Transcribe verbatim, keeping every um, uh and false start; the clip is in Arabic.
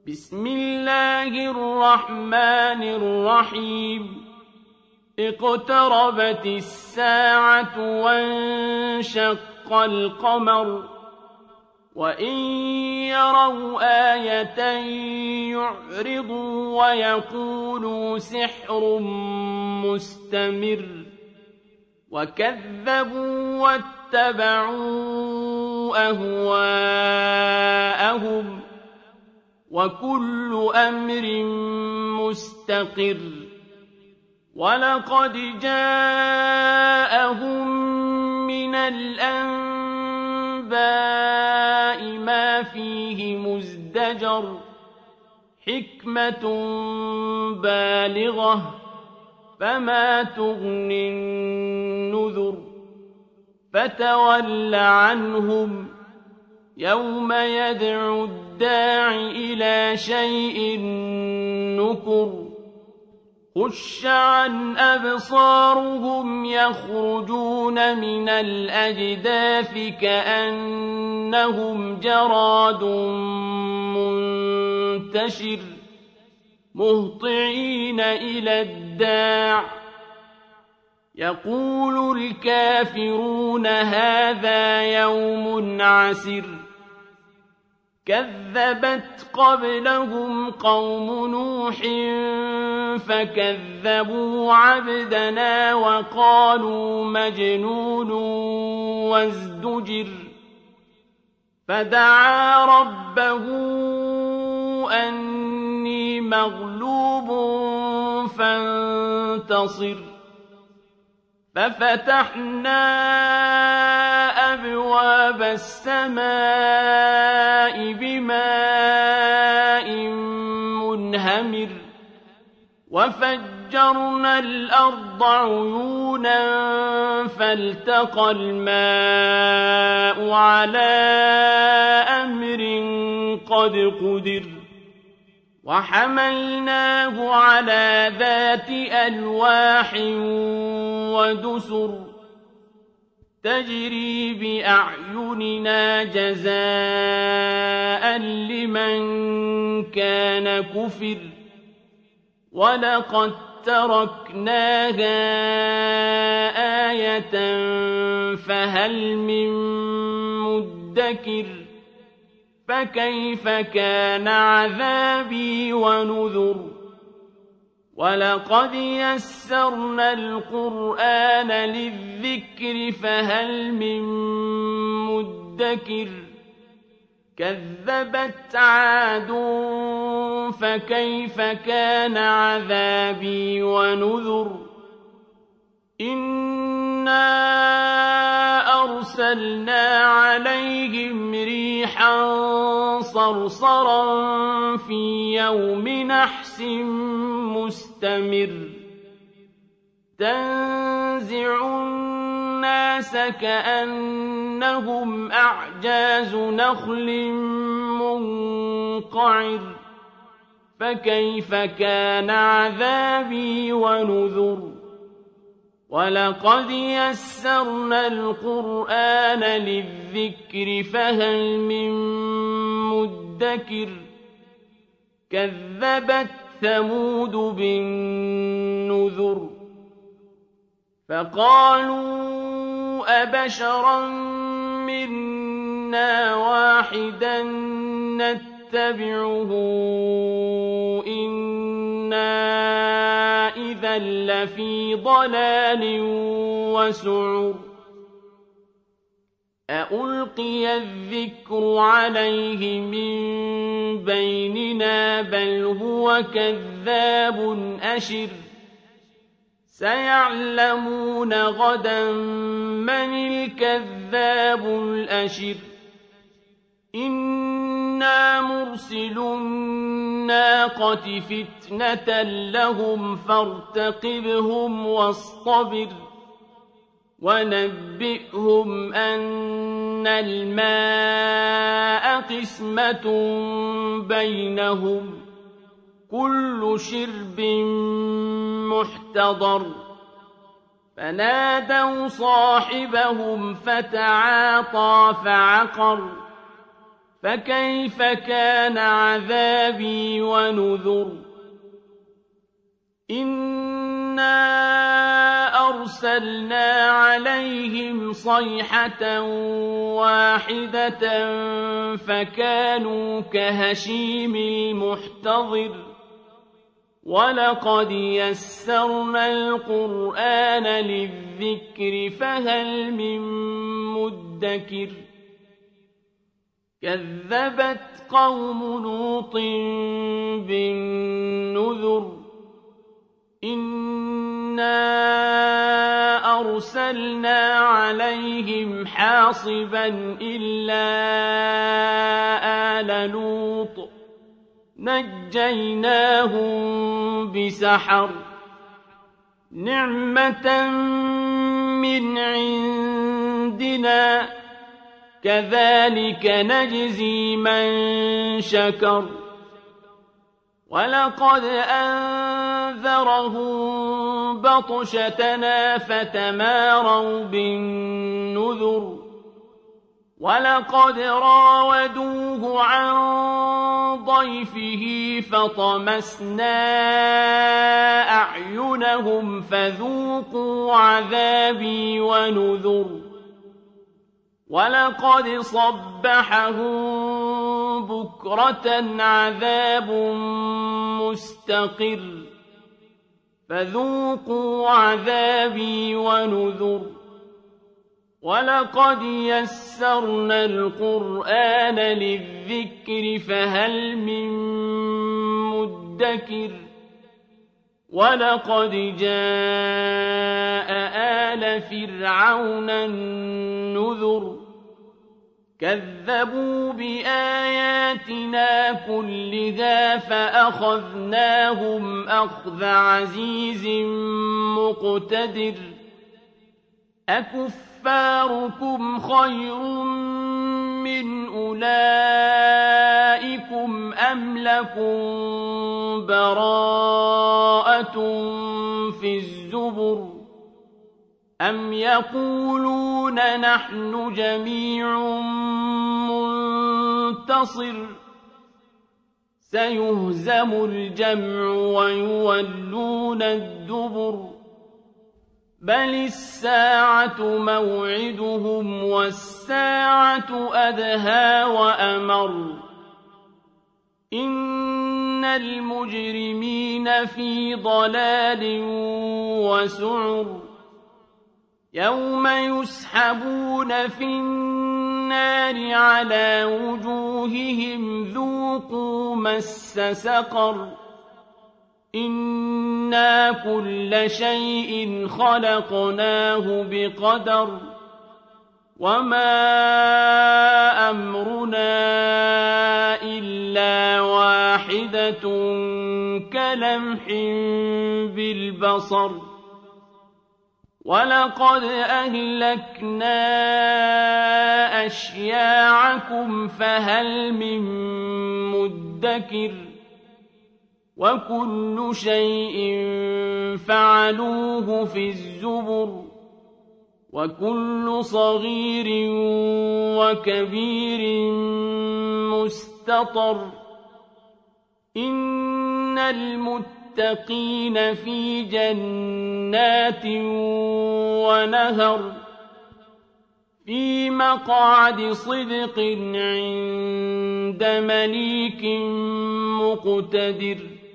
بسم الله الرحمن الرحيم اقتربت الساعة وانشق القمر وإن يروا آية يعرضوا ويقولوا سحر مستمر وكذبوا واتبعوا أهواءهم وكل أمر مستقر ولقد جاءهم من الأنباء ما فيه مزدجر حكمة بالغة فما تغني النذر فتول عنهم يوم يدعو الداع إلى شيء نكر خش عن أبصارهم يخرجون من الأجداث كأنهم جراد منتشر مهطعين إلى الداع يقول الكافرون هذا يوم عسر كذبت قبلهم قوم نوح فكذبوا عبدنا وقالوا مجنون وازدجر فدعا ربه أني مغلوب فانتصر ففتحنا أبواب السماء بماء منهمر وفجرنا الأرض عيونا فالتقى الماء على أمر قد قدر وحملناه على ذات ألواح ودسر تجري بأعيننا جزاء لمن كان كفر ولقد تركناها آية فهل من مدكر فكيف كان عذابي ونذر ولقد يسرنا القرآن للذكر فهل من مدكر كذبت عاد فكيف كان عذابي ونذر إنا أرسلنا عليهم ريحا صرصرا في يوم نحس مستمر تنزع الناس كأنهم أعجاز نخل منقعر فكيف كان عذابي ونذر ولقد يسرنا القرآن للذكر فهل من مدكر كذبت ثمود بالنذر فقالوا أبشرا منا واحدا نتبعه إنا إذا لفي ضلال وسعر أألقي الذكر عليه من بيننا بل هو كذاب أشر سيعلمون غدا من الكذاب الأشر إنا مرسل الناقة فتنة لهم فارتقبهم واصطبر ونبئهم أن الماء قسمة بينهم كل شرب محتضر فنادوا صاحبهم فتعاطى فعقر فكيف كان عذابي ونذر إنا أرسلنا عليهم صيحة واحدة فكانوا كهشيم المحتضر ولقد يسرنا القرآن للذكر فهل من مدكر كذبت قوم لوط بالنذر إنا أرسلنا عليهم حاصبا إلا آل لوط نجيناهم بسحر نعمة من عندنا كذلك نجزي من شكر ولقد أنذرهم بطشتنا فتماروا بالنذر ولقد راودوه عن ضيفه فطمسنا أعينهم فذوقوا عذابي ونذر ولقد صبحهم بكرة عذاب مستقر فذوقوا عذابي ونذر ولقد يسرنا القرآن للذكر فهل من مدكر ولقد جاء آل فرعون النذر كذبوا بآياتنا كلها فأخذناهم أخذ عزيز مقتدر أكفاركم خير من أولئكم أم لكم براءة في الزبر أم يقولون نحن جميع منتصر سيهزم الجمع ويولون الدبر بل الساعة موعدهم والساعة أدهى وأمر إن المجرمين في ضلال وسعر يوم يسحبون في النار على وجوههم ذوقوا مس سقر إنا كل شيء خلقناه بقدر وما أمرنا إلا واحدة كلمح بالبصر ولقد أهلكنا أشياعكم فهل من مدكر وكل شيء فعلوه في الزبر وكل صغير وكبير مستطر إن المتقين في جنات ونهر في مقعد صدق عند مليك مقتدر